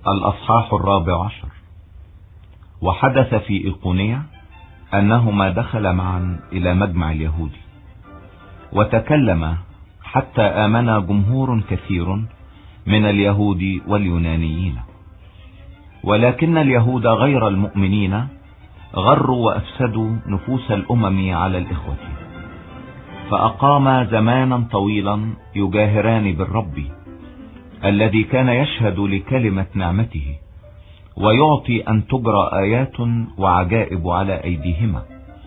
الأصحاح 14. وحدث في إيقونية أنهما دخل معا إلى مجمع اليهود، وتكلم حتى آمن جمهور كثير من اليهود واليونانيين. ولكن اليهود غير المؤمنين غروا وأفسدوا نفوس الأمم على الإخوة، فأقام زمانا طويلا يجاهران بالرب الذي كان يشهد لكلمة نعمته، ويعطي أن تجرى آيات وعجائب على أيديهما.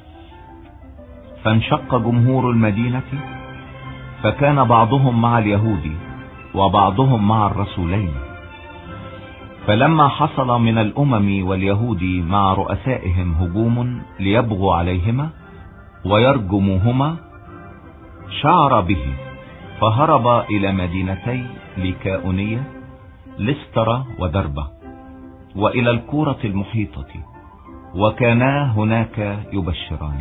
فانشق جمهور المدينة، فكان بعضهم مع اليهود وبعضهم مع الرسولين. فلما حصل من الأمم واليهود مع رؤسائهم هجوم ليبغوا عليهما ويرجموهما، شعر به، فهرب إلى مدينتي ليكاؤنية لسترة ودربة، وإلى الكورة المحيطة، وكانا هناك يبشران.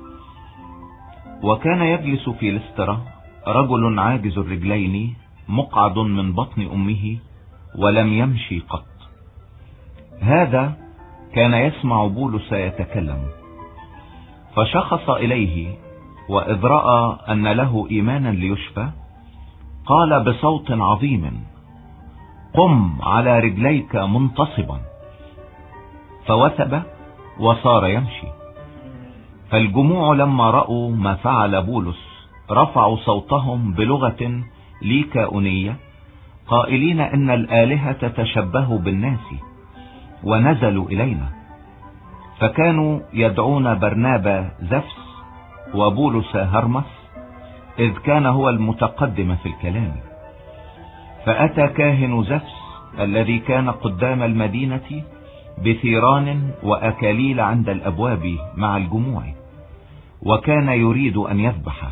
وكان يجلس في لسترة رجل عاجز الرجلين مقعد من بطن أمه ولم يمشي قط. هذا كان يسمع بولس يتكلم، فشخص إليه، وإذ رأى أن له إيمانا ليشفى قال بصوت عظيم: قم على رجليك منتصبا. فوثب وصار يمشي. فالجموع لما رأوا ما فعل بولس رفعوا صوتهم بلغة ليكاؤنية قائلين إن الآلهة تشبه بالناس ونزلوا إلينا. فكانوا يدعون برنابا زفس وبولس هرمس، إذ كان هو المتقدم في الكلام. فأتى كاهن زفس الذي كان قدام المدينة بثيران وأكاليل عند الأبواب مع الجموع، وكان يريد أن يذبح.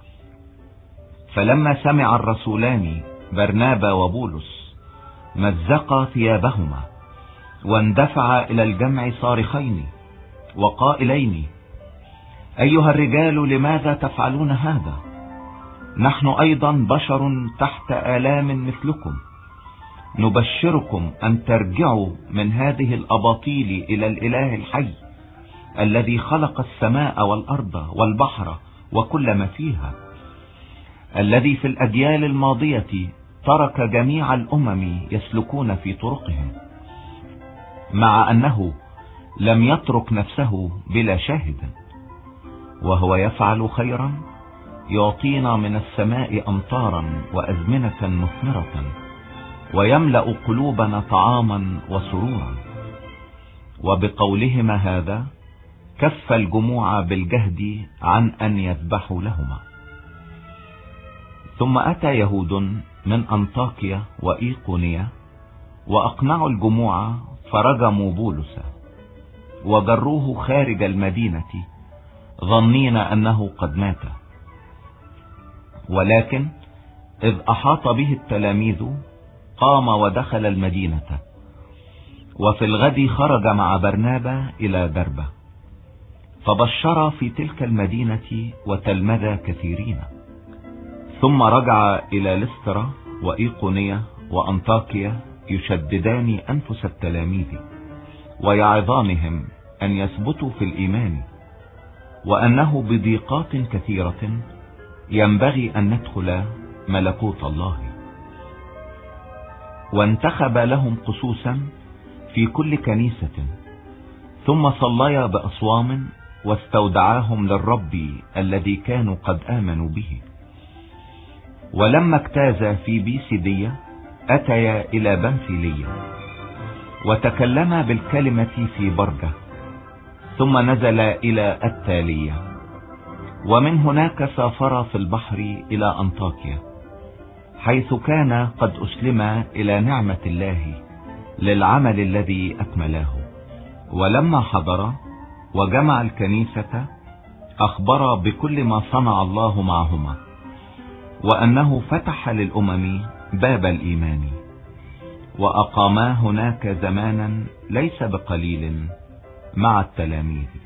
فلما سمع الرسولان برنابا وبولس مزقا ثيابهما، واندفعا إلى الجمع صارخين وقائلين: أيها الرجال، لماذا تفعلون هذا؟ نحن أيضا بشر تحت آلام مثلكم. نبشركم أن ترجعوا من هذه الأباطيل إلى الإله الحي الذي خلق السماء والأرض والبحر وكل ما فيها، الذي في الأجيال الماضية ترك جميع الأمم يسلكون في طرقهم، مع أنه لم يترك نفسه بلا شاهد. وهو يفعل خيرا يعطينا من السماء أمطارا وأزمنة مثمرة، ويملأ قلوبنا طعاما وسرورا. وبقولهما هذا كف الجموع بالجهد عن أن يذبحوا لهما. ثم أتى يهود من أنطاكيا وإيقونية وأقنعوا الجموع، فرجموا بولس وجروه خارج المدينة ظنين أنه قد مات. ولكن إذ أحاط به التلاميذ قام ودخل المدينة. وفي الغد خرج مع برنابا إلى دربة، فبشر في تلك المدينة وتلمذ كثيرين. ثم رجع إلى لسترة وإيقونية وأنطاكيا يشددان أنفس التلاميذ ويعظانهم أن يثبتوا في الإيمان، وأنه بضيقات كثيرة ينبغي أن ندخل ملكوت الله. وانتخب لهم قسوسا في كل كنيسة، ثم صليا بأصوام واستودعاهم للرب الذي كانوا قد آمنوا به. ولما اجتاز في بيسيدية أتيا إلى بنفيلية، وتكلما بالكلمة في برجة، ثم نزل إلى التالية، ومن هناك سافر في البحر إلى أنطاكيا، حيث كان قد أسلم إلى نعمة الله للعمل الذي أكمله. ولما حضر وجمع الكنيسة أخبر بكل ما صنع الله معهما، وأنه فتح للأمم باب الإيمان. وأقاما هناك زمانا ليس بقليل مع التلاميذ.